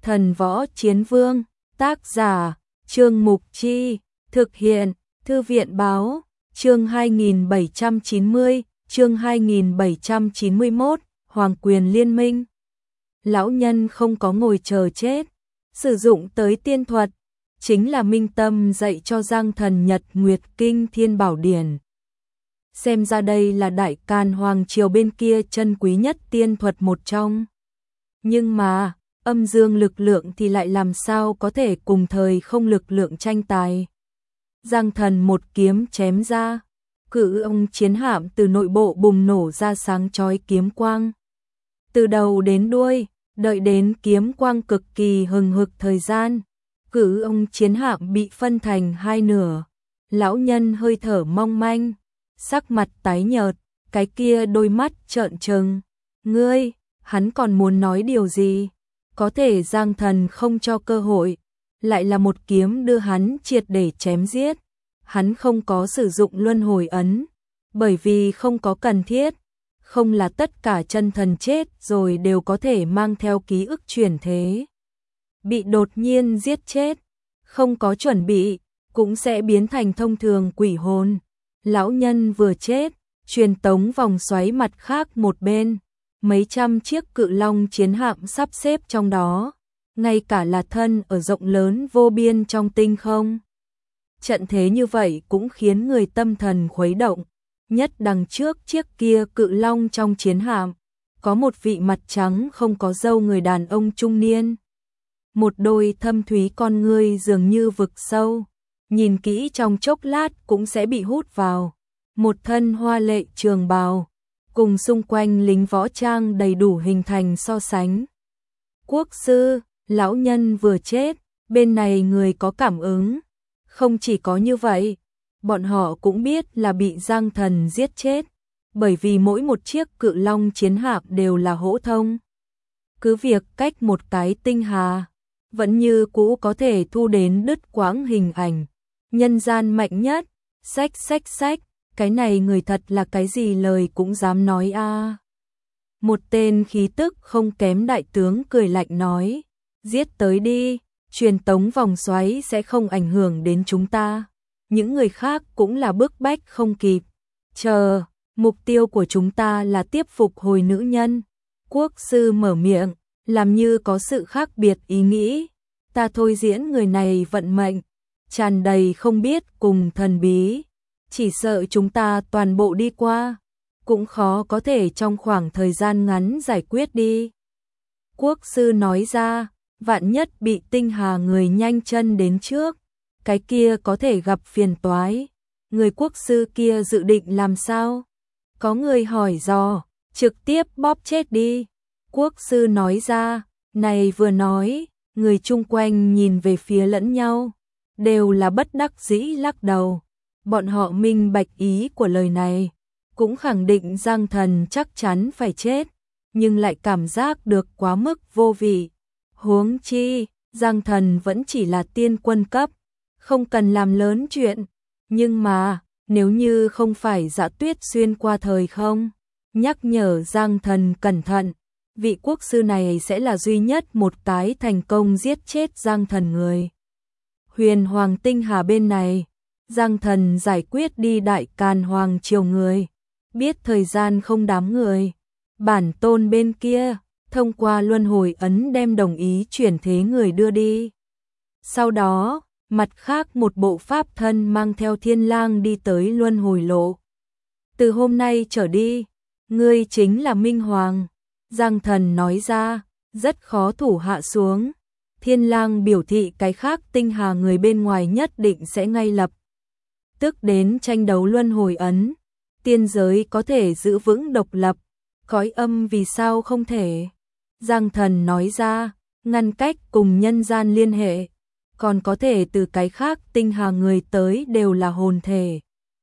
Thần Võ Chiến Vương, tác giả, Trương Mục Chi, thực hiện, Thư viện Báo, chương 2790, chương 2791, Hoàng quyền liên minh. Lão nhân không có ngồi chờ chết, sử dụng tới tiên thuật, chính là Minh Tâm dạy cho Giang Thần Nhật Nguyệt Kinh Thiên Bảo Điển. Xem ra đây là Đại Càn Hoàng triều bên kia chân quý nhất tiên thuật một trong. Nhưng mà, âm dương lực lượng thì lại làm sao có thể cùng thời không lực lượng tranh tài. Giang Thần một kiếm chém ra, cự ông chiến hạm từ nội bộ bùng nổ ra sáng chói kiếm quang. Từ đầu đến đuôi, đợi đến kiếm quang cực kỳ hừng hực thời gian, cự ông chiến hạm bị phân thành hai nửa. Lão nhân hơi thở mong manh, sắc mặt tái nhợt, cái kia đôi mắt trợn trừng. Ngươi, hắn còn muốn nói điều gì? Có thể Giang Thần không cho cơ hội, lại là một kiếm đưa hắn triệt để chém giết. Hắn không có sử dụng luân hồi ấn, bởi vì không có cần thiết. Không là tất cả chân thần chết rồi đều có thể mang theo ký ức chuyển thế. Bị đột nhiên giết chết, không có chuẩn bị, cũng sẽ biến thành thông thường quỷ hồn. Lão nhân vừa chết, truyền tống vòng xoáy mặt khác một bên, mấy trăm chiếc cự long chiến hạm sắp xếp trong đó, ngay cả là thân ở rộng lớn vô biên trong tinh không. Trận thế như vậy cũng khiến người tâm thần khuấy động. Nhất đằng trước chiếc kia cự long trong chiến hạm, có một vị mặt trắng không có râu người đàn ông trung niên. Một đôi thâm thúy con ngươi dường như vực sâu, nhìn kỹ trong chốc lát cũng sẽ bị hút vào. Một thân hoa lệ trường bào, cùng xung quanh lính võ trang đầy đủ hình thành so sánh. Quốc sư, lão nhân vừa chết, bên này người có cảm ứng. Không chỉ có như vậy, bọn họ cũng biết là bị Giang Thần giết chết, bởi vì mỗi một chiếc cự long chiến hạm đều là hỗ thông. Cứ việc cách một cái tinh hà, vẫn như cũ có thể thu đến đứt quãng hình ảnh. Nhân gian mạnh nhất, xách, cái này người thật là cái gì lời cũng dám nói a. Một tên khí tức không kém đại tướng cười lạnh nói, giết tới đi, truyền tống vòng xoáy sẽ không ảnh hưởng đến chúng ta. Những người khác cũng là bức bách không kịp. Chờ, mục tiêu của chúng ta là tiếp phục hồi nữ nhân. Quốc sư mở miệng, làm như có sự khác biệt ý nghĩ. Ta thôi diễn người này vận mệnh, tràn đầy không biết cùng thần bí. Chỉ sợ chúng ta toàn bộ đi qua, cũng khó có thể trong khoảng thời gian ngắn giải quyết đi. Quốc sư nói ra, vạn nhất bị tinh hà người nhanh chân đến trước, cái kia có thể gặp phiền toái. Người quốc sư kia dự định làm sao? Có người hỏi dò, trực tiếp bóp chết đi. Quốc sư nói ra, này vừa nói, người chung quanh nhìn về phía lẫn nhau, đều là bất đắc dĩ lắc đầu. Bọn họ minh bạch ý của lời này, cũng khẳng định Giang Thần chắc chắn phải chết, nhưng lại cảm giác được quá mức vô vị. Huống chi, Giang Thần vẫn chỉ là tiên quân cấp, không cần làm lớn chuyện. Nhưng mà, nếu như không phải Dạ Tuyết xuyên qua thời không, nhắc nhở Giang Thần cẩn thận, vị quốc sư này sẽ là duy nhất một cái thành công giết chết Giang Thần người. Huyền Hoàng tinh hà bên này, Giang Thần giải quyết đi Đại Càn Hoàng triều người, biết thời gian không đám người. Bản tôn bên kia, thông qua luân hồi ấn đem đồng ý chuyển thế người đưa đi. Sau đó, mặt khác một bộ pháp thân mang theo Thiên Lang đi tới luân hồi lộ. Từ hôm nay trở đi, ngươi chính là Minh Hoàng. Giang Thần nói ra, rất khó thủ hạ xuống. Thiên Lang biểu thị cái khác tinh hà người bên ngoài nhất định sẽ ngay lập tức đến tranh đấu luân hồi ấn. Tiên giới có thể giữ vững độc lập, cõi âm vì sao không thể? Giang Thần nói ra, ngăn cách cùng nhân gian liên hệ, còn có thể từ cái khác tinh hà người tới đều là hồn thể,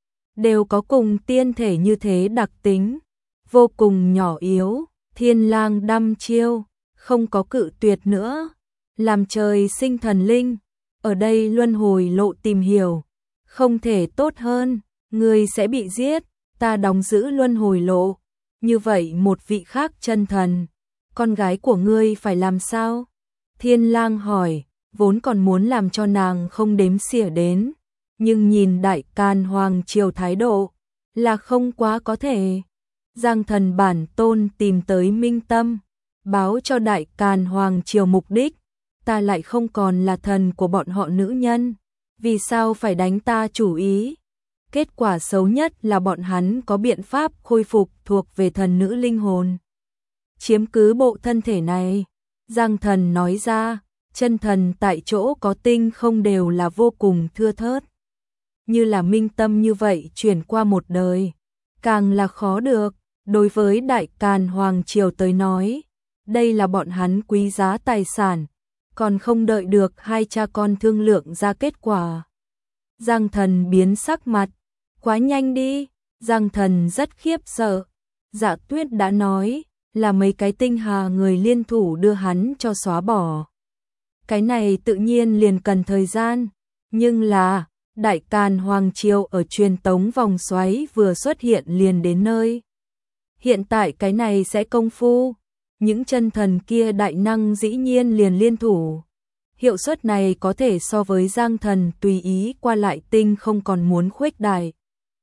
đều có cùng tiên thể như thế đặc tính, vô cùng nhỏ yếu. Thiên Lang đăm chiêu, không có cự tuyệt nữa, làm trời sinh thần linh, ở đây luân hồi lộ tìm hiểu, không thể tốt hơn, người sẽ bị giết, ta đóng giữ luân hồi lộ. Như vậy một vị khác chân thần, con gái của ngươi phải làm sao? Thiên Lang hỏi, vốn còn muốn làm cho nàng không đếm xỉa đến, nhưng nhìn Đại Càn Hoàng triều thái độ, là không quá có thể. Giang Thần bản tôn tìm tới Minh Tâm, báo cho Đại Càn Hoàng triều mục đích, ta lại không còn là thần của bọn họ nữ nhân, vì sao phải đánh ta chủ ý? Kết quả xấu nhất là bọn hắn có biện pháp khôi phục thuộc về thần nữ linh hồn. Chiếm cứ bộ thân thể này, Giang Thần nói ra, chân thần tại chỗ có tinh không đều là vô cùng thưa thớt. Như là Minh Tâm như vậy chuyển qua một đời, càng là khó được, đối với Đại Càn Hoàng triều tới nói, đây là bọn hắn quý giá tài sản, còn không đợi được hai cha con thương lượng ra kết quả. Giang Thần biến sắc mặt, quá nhanh đi, Giang Thần rất khiếp sợ. Dạ Tuyết đã nói, là mấy cái tinh hà người liên thủ đưa hắn cho xóa bỏ. Cái này tự nhiên liền cần thời gian, nhưng là, Đại Càn Hoàng triều ở truyền tống vòng xoáy vừa xuất hiện liền đến nơi. Hiện tại cái này sẽ công phu, những chân thần kia đại năng dĩ nhiên liền liên thủ. Hiệu suất này có thể so với Giang Thần tùy ý qua lại tinh không còn muốn khuếch đại.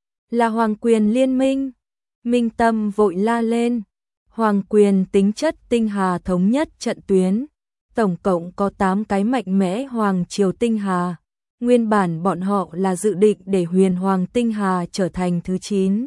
Là Hoàng quyền liên minh. Minh Tâm vội la lên. Hoàng quyền tính chất tinh hà thống nhất trận tuyến. Tổng cộng có 8 cái mạnh mẽ Hoàng triều tinh hà. Nguyên bản bọn họ là dự định để Huyền Hoàng tinh hà trở thành thứ 9.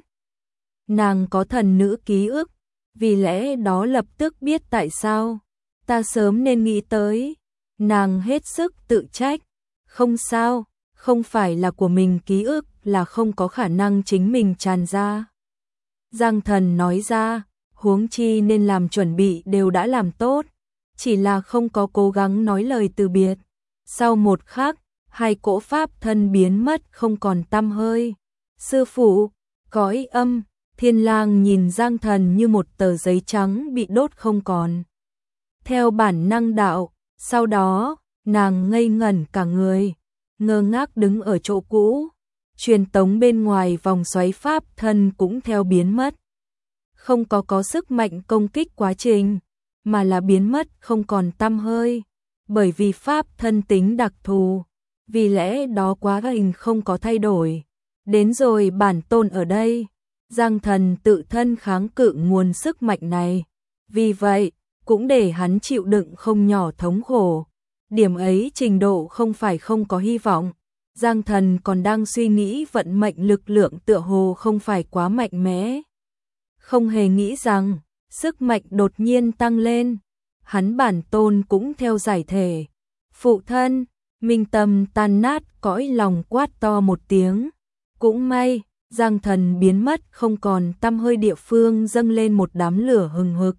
Nàng có thần nữ ký ức, vì lẽ đó lập tức biết tại sao. Ta sớm nên nghĩ tới. Nàng hết sức tự trách. Không sao, không phải là của mình ký ức là không có khả năng chính mình tràn ra. Giang Thần nói ra, huống chi nên làm chuẩn bị đều đã làm tốt, chỉ là không có cố gắng nói lời từ biệt. Sau một khắc, hai cỗ pháp thân biến mất không còn tăm hơi. Sư phụ, cõi âm, Thiên Lang nhìn Giang Thần như một tờ giấy trắng bị đốt không còn. Theo bản năng đạo, sau đó, nàng ngây ngẩn cả người, ngơ ngác đứng ở chỗ cũ. Truyền tống bên ngoài vòng xoáy pháp thân cũng theo biến mất. Không có sức mạnh công kích quá trình, mà là biến mất không còn tăm hơi. Bởi vì pháp thân tính đặc thù, vì lẽ đó quá hình không có thay đổi. Đến rồi bản tôn ở đây, Giang Thần tự thân kháng cự nguồn sức mạnh này. Vì vậy, cũng để hắn chịu đựng không nhỏ thống khổ. Điểm ấy trình độ không phải không có hy vọng. Giang Thần còn đang suy nghĩ vận mệnh lực lượng tựa hồ không phải quá mạnh mẽ. Không hề nghĩ rằng, sức mạnh đột nhiên tăng lên. Hắn bản tôn cũng theo giải thể. Phụ thân, Minh Tâm tan nát cõi lòng quát to một tiếng. Cũng may, Giang Thần biến mất không còn tăm hơi địa phương dâng lên một đám lửa hừng hực.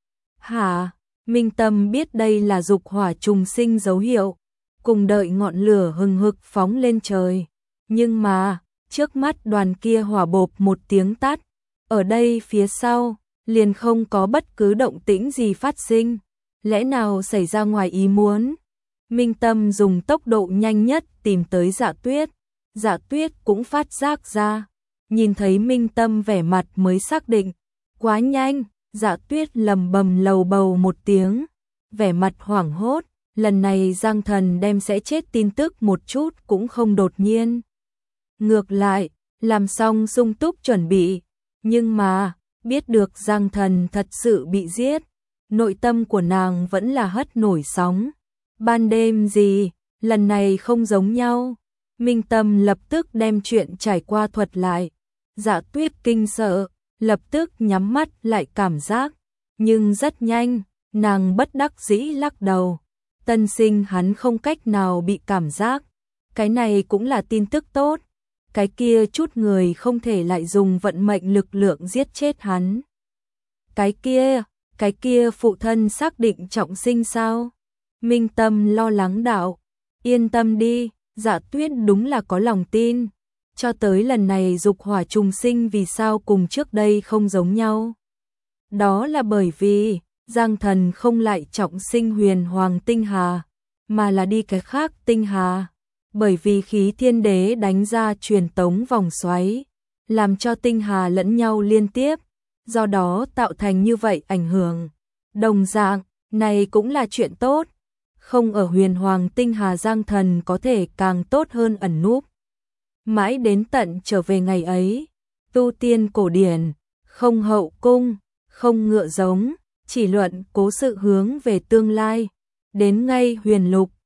Hả? Minh Tâm biết đây là dục hỏa trùng sinh dấu hiệu, cùng đợi ngọn lửa hừng hực phóng lên trời. Nhưng mà, trước mắt đoàn kia hỏa bộp một tiếng tắt, ở đây phía sau, liền không có bất cứ động tĩnh gì phát sinh. Lẽ nào xảy ra ngoài ý muốn? Minh Tâm dùng tốc độ nhanh nhất tìm tới Dạ Tuyết. Dạ Tuyết cũng phát giác ra, nhìn thấy Minh Tâm vẻ mặt mới xác định. Quá nhanh, Dạ Tuyết lầm bầm lầu bầu một tiếng, vẻ mặt hoảng hốt. Lần này Giang Thần đem sẽ chết tin tức một chút cũng không đột nhiên. Ngược lại, làm xong sung túc chuẩn bị, nhưng mà, biết được Giang Thần thật sự bị giết, nội tâm của nàng vẫn là hất nổi sóng. Ban đêm gì, lần này không giống nhau. Minh Tâm lập tức đem chuyện trải qua thuật lại. Dạ Tuyết kinh sợ, lập tức nhắm mắt lại cảm giác, nhưng rất nhanh, nàng bất đắc dĩ lắc đầu. Tân sinh hắn không cách nào bị cảm giác, cái này cũng là tin tức tốt. Cái kia chút người không thể lại dùng vận mệnh lực lượng giết chết hắn. Cái kia phụ thân xác định trọng sinh sao? Minh Tâm lo lắng đạo, yên tâm đi, Dạ Tuyết đúng là có lòng tin. Cho tới lần này dục hỏa trùng sinh vì sao cùng trước đây không giống nhau? Đó là bởi vì Giang Thần không lại trọng sinh Huyền Hoàng tinh hà, mà là đi cái khác tinh hà. Bởi vì khí thiên đế đánh ra truyền tống vòng xoáy, làm cho tinh hà lẫn nhau liên tiếp, do đó tạo thành như vậy ảnh hưởng. Đồng dạng, này cũng là chuyện tốt. không ở Huyền Hoàng Tinh Hà Giang Thần có thể càng tốt hơn ẩn núp. Mãi đến tận trở về ngày ấy, tu tiên cổ điển, không hậu cung, không ngựa giống, chỉ luận cố sự hướng về tương lai. Đến ngay Huyền Lục,